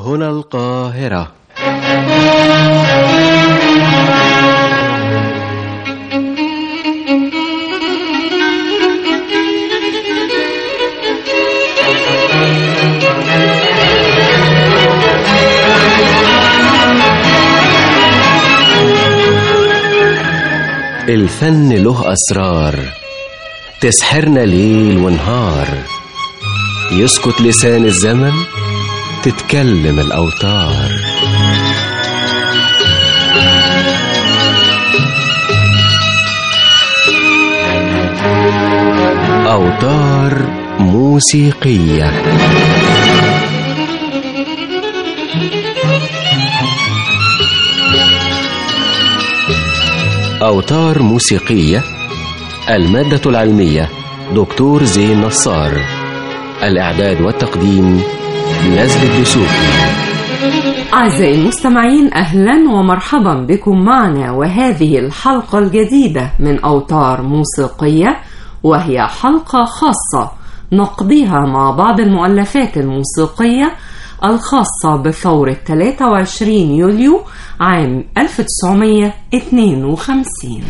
هنا القاهرة. الفن له أسرار تسحرنا ليل ونهار، يسكت لسان الزمن تتكلم الأوتار. أوتار موسيقية. أوتار موسيقية. المادة العلمية دكتور زين نصار. الإعداد والتقديم نزل الدسوقي. أعزائي المستمعين، أهلا ومرحبا بكم معنا، وهذه الحلقة الجديدة من أوتار موسيقية، وهي حلقة خاصة نقضيها مع بعض المؤلفات الموسيقية الخاصة بثورة 23 يوليو عام 1952.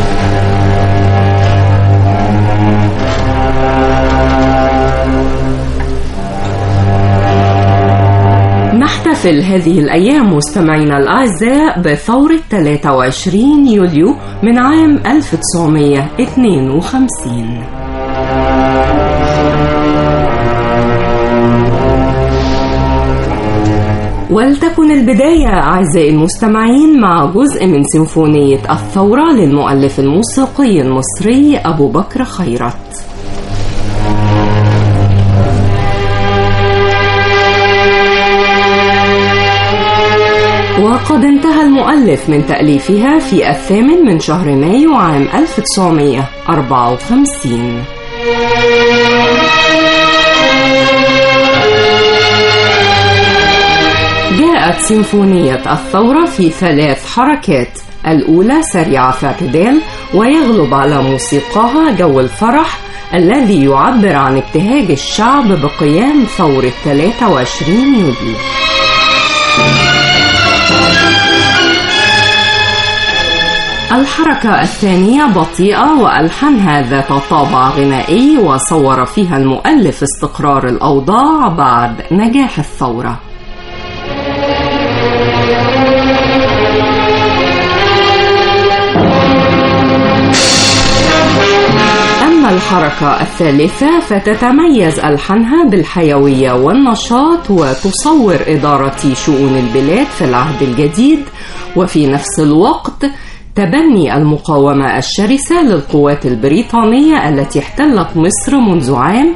نحتفل هذه الأيام مستمعينا الأعزاء بثورة 23 يوليو من عام 1952. ولتكن البداية أعزائي المستمعين مع جزء من سيمفونية الثورة للمؤلف الموسيقي المصري أبو بكر خيرت. وقد انتهى المؤلف من تأليفها في 8 من شهر مايو عام 1954. جاءت سيمفونية الثورة في 3 حركات، الأولى سريعة في اعتدال ويغلب على موسيقاها جو الفرح الذي يعبر عن ابتهاج الشعب بقيام ثورة 23 يوليو. الحركة الثانية بطيئة وألحانها ذات طابع غنائي، وصور فيها المؤلف استقرار الأوضاع بعد نجاح الثورة. أما الحركة الثالثة فتتميز ألحانها بالحيوية والنشاط، وتصور إدارة شؤون البلاد في العهد الجديد، وفي نفس الوقت تبني المقاومة الشرسة للقوات البريطانية التي احتلت مصر منذ عام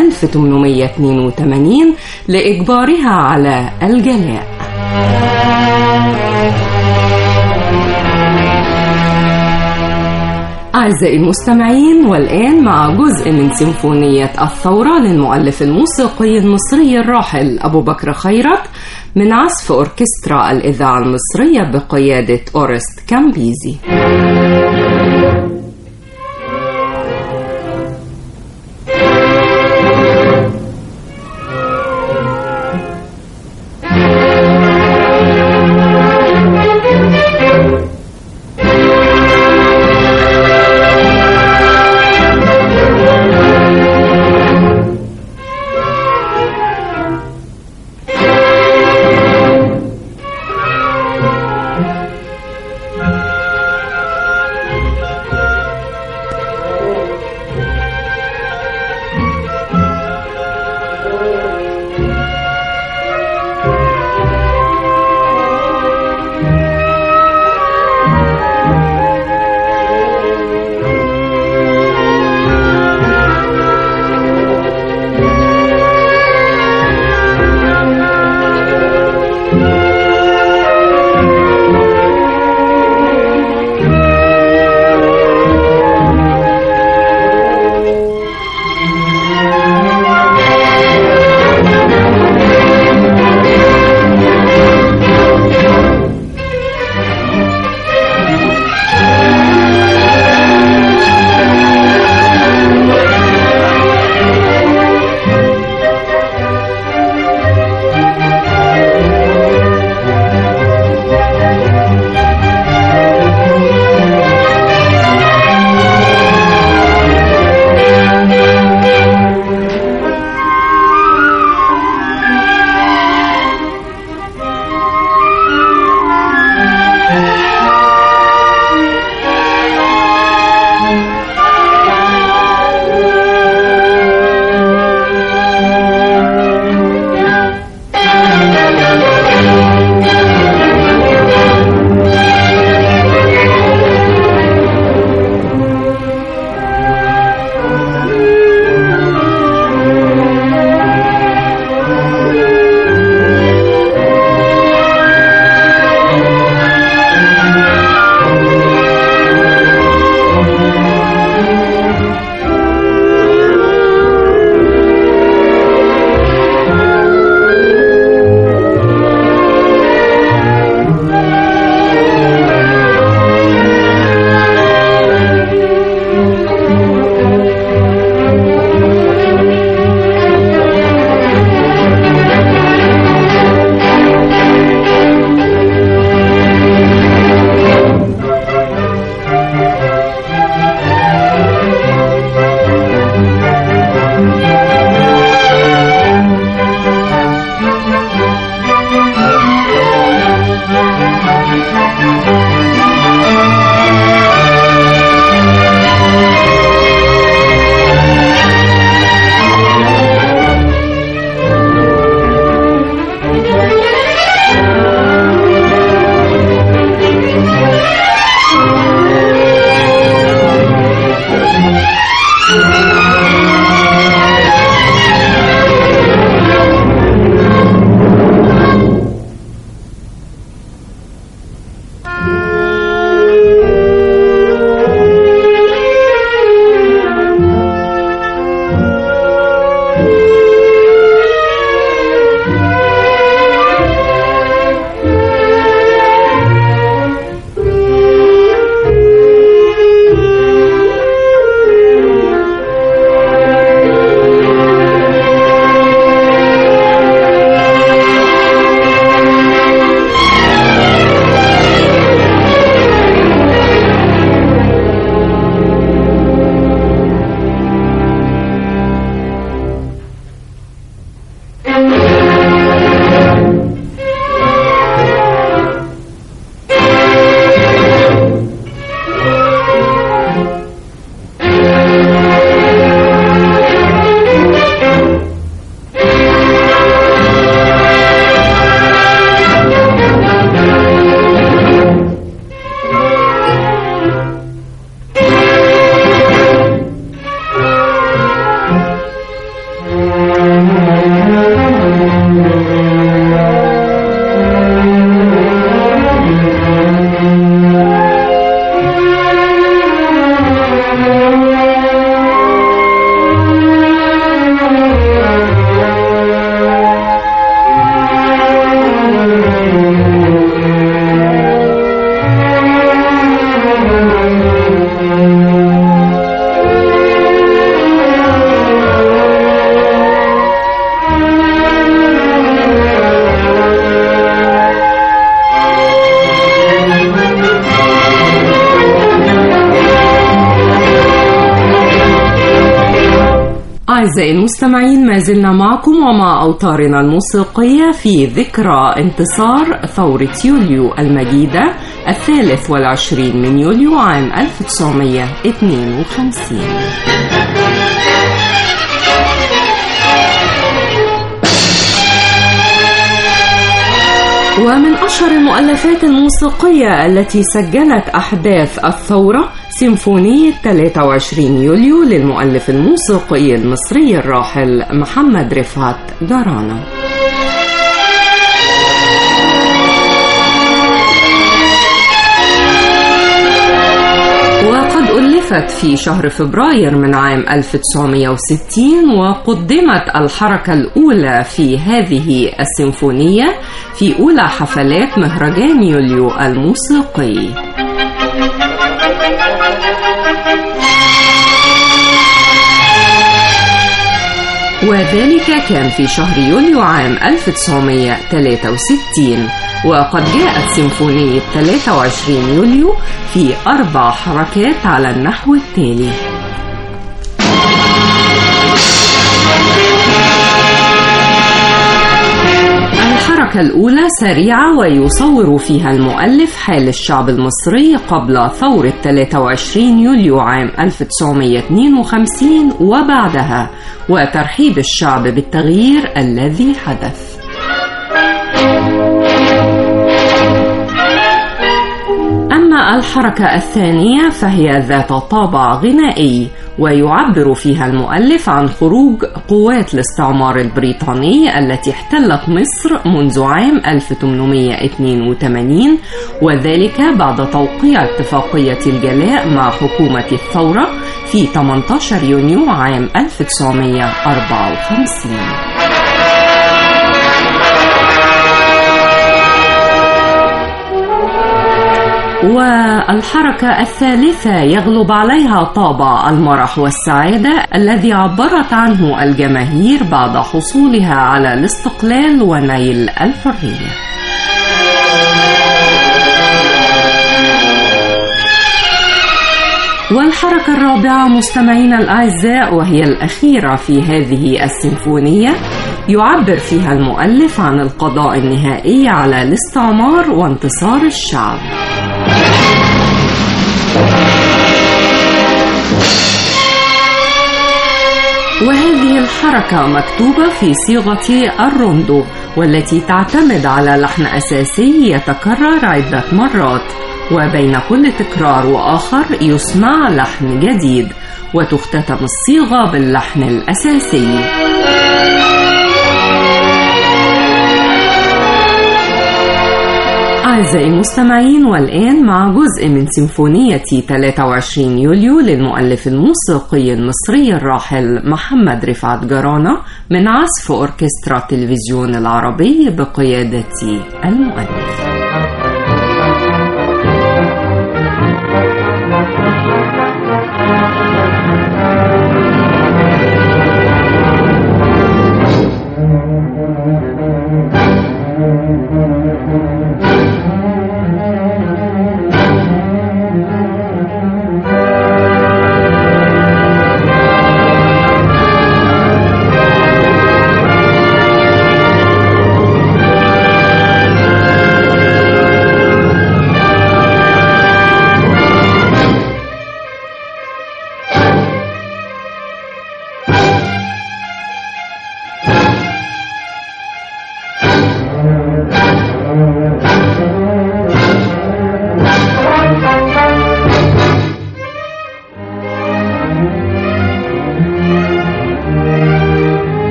1882 لإجبارها على الجلاء. أعزائي المستمعين، والآن مع جزء من سيمفونية الثورة للمؤلف الموسيقي المصري الراحل أبو بكر خيرت من عزف أوركسترا الإذاعة المصرية بقيادة أورست كامبيزي. أعزائي المستمعين، ما زلنا معكم ومع أوتارنا الموسيقية في ذكرى انتصار ثورة يوليو المجيدة 23 من يوليو عام 1952. ومن أشهر المؤلفات الموسيقية التي سجلت أحداث الثورة سيمفونية 23 يوليو للمؤلف الموسيقي المصري الراحل محمد رفعت جرانة. وقد ألفت في شهر فبراير من عام 1960، وقدمت الحركة الأولى في هذه السيمفونية في أولى حفلات مهرجان يوليو الموسيقي. وذلك كان في شهر يوليو عام 1963. وقد جاءت سيمفونية 23 يوليو في 4 حركات على النحو التالي: الحركة الأولى سريعة ويصور فيها المؤلف حال الشعب المصري قبل ثورة 23 يوليو عام 1952 وبعدها، وترحيب الشعب بالتغيير الذي حدث. أما الحركة الثانية فهي ذات طابع غنائي، ويعبر فيها المؤلف عن خروج قوات الاستعمار البريطاني التي احتلت مصر منذ عام 1882، وذلك بعد توقيع اتفاقية الجلاء مع حكومة الثورة في 18 يونيو عام 1954. والحركة الثالثة يغلب عليها طابع المرح والسعادة الذي عبرت عنه الجماهير بعد حصولها على الاستقلال ونيل الحرية. والحركة الرابعة مستمعينا الأعزاء، وهي الأخيرة في هذه السيمفونية، يعبر فيها المؤلف عن القضاء النهائي على الاستعمار وانتصار الشعب. وهذه الحركة مكتوبة في صيغة الروندو، والتي تعتمد على لحن أساسي يتكرر عدة مرات، وبين كل تكرار وآخر يسمع لحن جديد، وتختتم الصيغة باللحن الأساسي. أعزائي المستمعين، والآن مع جزء من سيمفونية 23 يوليو للمؤلف الموسيقي المصري الراحل محمد رفعت جرانة من عزف أوركسترا التلفزيون العربي بقيادة المؤلف.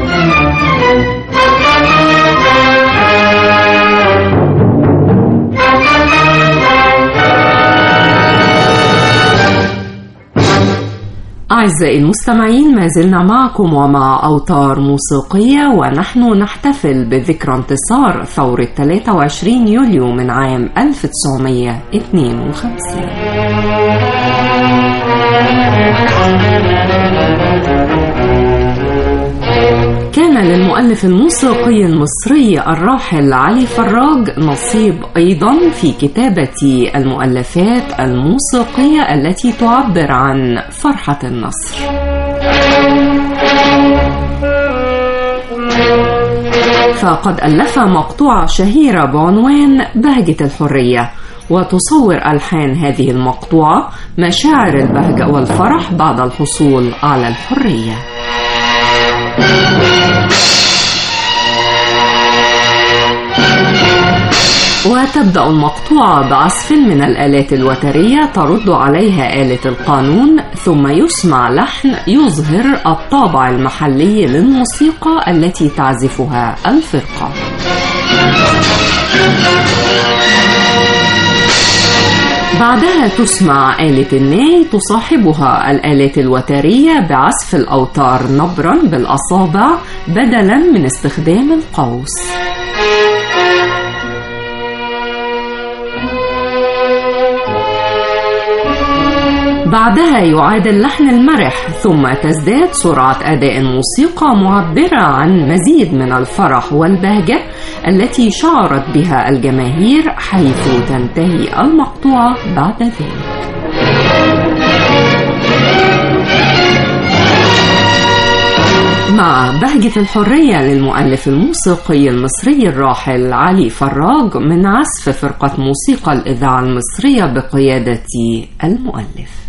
أعزائي المستمعين، ما زلنا معكم ومع أوتار موسيقية، ونحن نحتفل بذكرى انتصار ثورة 23 يوليو من عام 1952. كان للمؤلف الموسيقي المصري الراحل علي فراج نصيب أيضا في كتابة المؤلفات الموسيقية التي تعبر عن فرحة النصر. فقد ألف مقطوعة شهيرة بعنوان بهجة الحرية، وتصور ألحان هذه المقطوعة مشاعر البهجة والفرح بعد الحصول على الحرية. وتبدأ المقطوعة بعزف من الآلات الوترية ترد عليها آلة القانون، ثم يسمع لحن يظهر الطابع المحلي للموسيقى التي تعزفها الفرقة. بعدها تسمع آلة الناي تصاحبها الآلات الوترية بعزف الأوتار نبرا بالأصابع بدلا من استخدام القوس. بعدها يعاد اللحن المرح، ثم تزداد سرعة أداء الموسيقى معبرة عن مزيد من الفرح والبهجة التي شعرت بها الجماهير، حيث تنتهي المقطوعة بعد ذلك. مع بهجة الحرية للمؤلف الموسيقي المصري الراحل علي فراج من عزف فرقة موسيقى الإذاعة المصرية بقيادة المؤلف.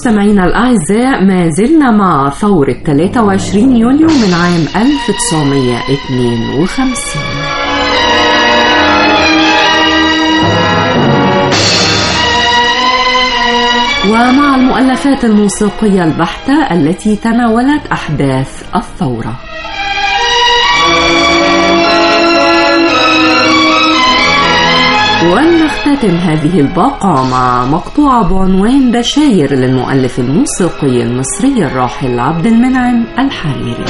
مستمعينا الأعزاء، ما زلنا مع ثورة 23 يوليو من عام 1952. ومع المؤلفات الموسيقية البحتة التي تناولت أحداث الثورة. ونختتم هذه الباقة مع مقطوعة بعنوان بشاير للمؤلف الموسيقي المصري الراحل عبد المنعم الحريري.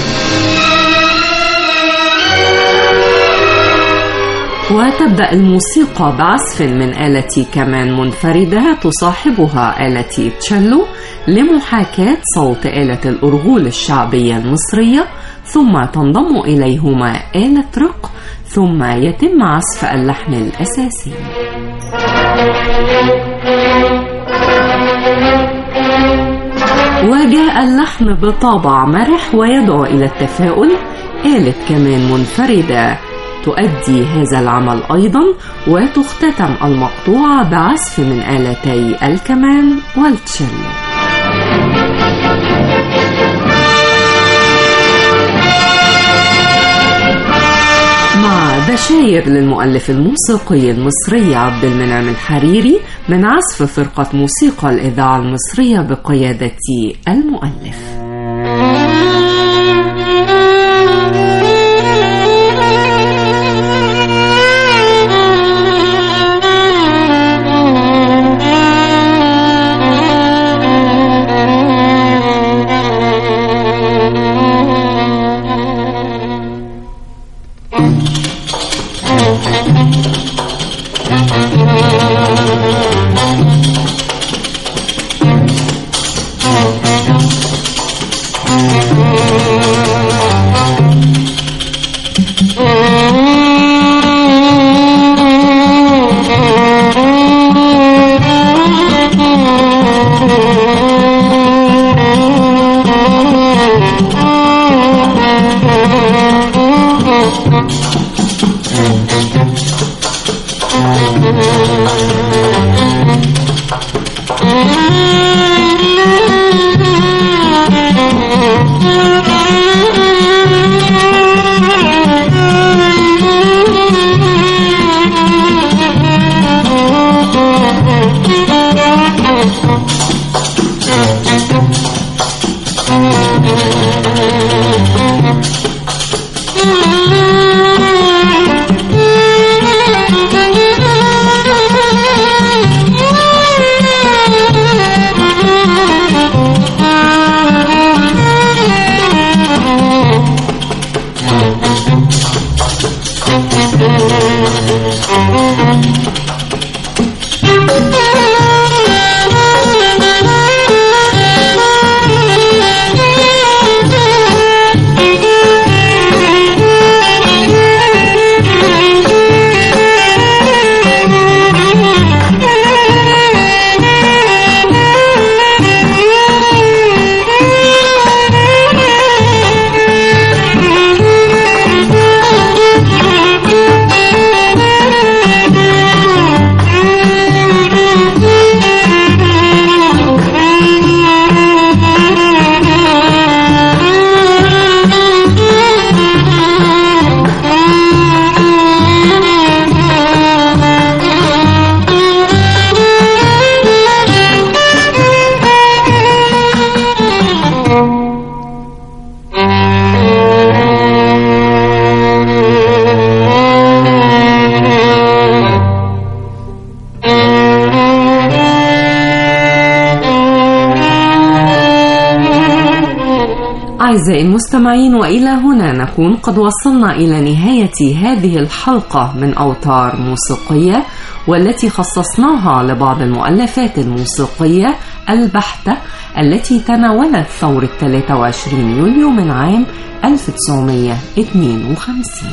وتبدأ الموسيقى بعزف من آلة كمان منفردة تصاحبها آلة تشيلو لمحاكاة صوت آلة الأرغول الشعبية المصرية، ثم تنضم إليهما آلة رق، ثم يتم عزف اللحن الأساسي. وجاء اللحن بطابع مرح ويدعو إلى التفاؤل. آلة كمان منفردة تؤدي هذا العمل أيضا، وتختتم المقطوعة بعزف من آلتي الكمان والتشيلو. مع بشاير للمؤلف الموسيقي المصري عبد المنعم الحريري من عزف فرقة موسيقى الإذاعة المصرية بقيادة المؤلف. أعزائي المستمعين، وإلى هنا نكون قد وصلنا إلى نهاية هذه الحلقة من أوتار موسيقية، والتي خصصناها لبعض المؤلفات الموسيقية البحتة التي تناولت ثورة 23 يوليو من عام 1952.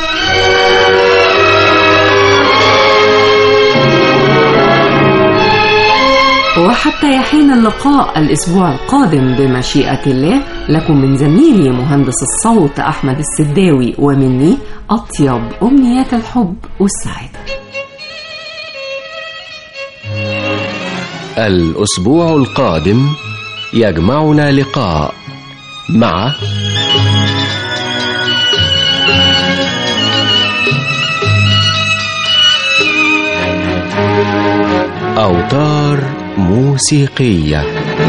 وحتى يحين اللقاء الأسبوع القادم بمشيئة الله، لكم من زميلي مهندس الصوت أحمد السداوي ومني أطيب أمنيات الحب والسعادة. الأسبوع القادم يجمعنا لقاء مع أوتار موسيقية.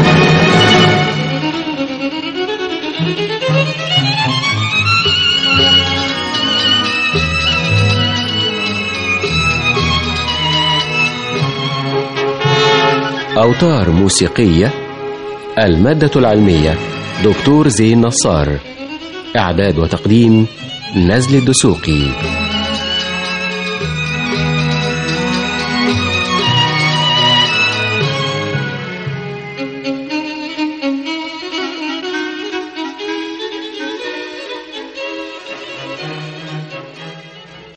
أوتار موسيقية. المادة العلمية دكتور زين نصار. إعداد وتقديم نزل الدسوقي.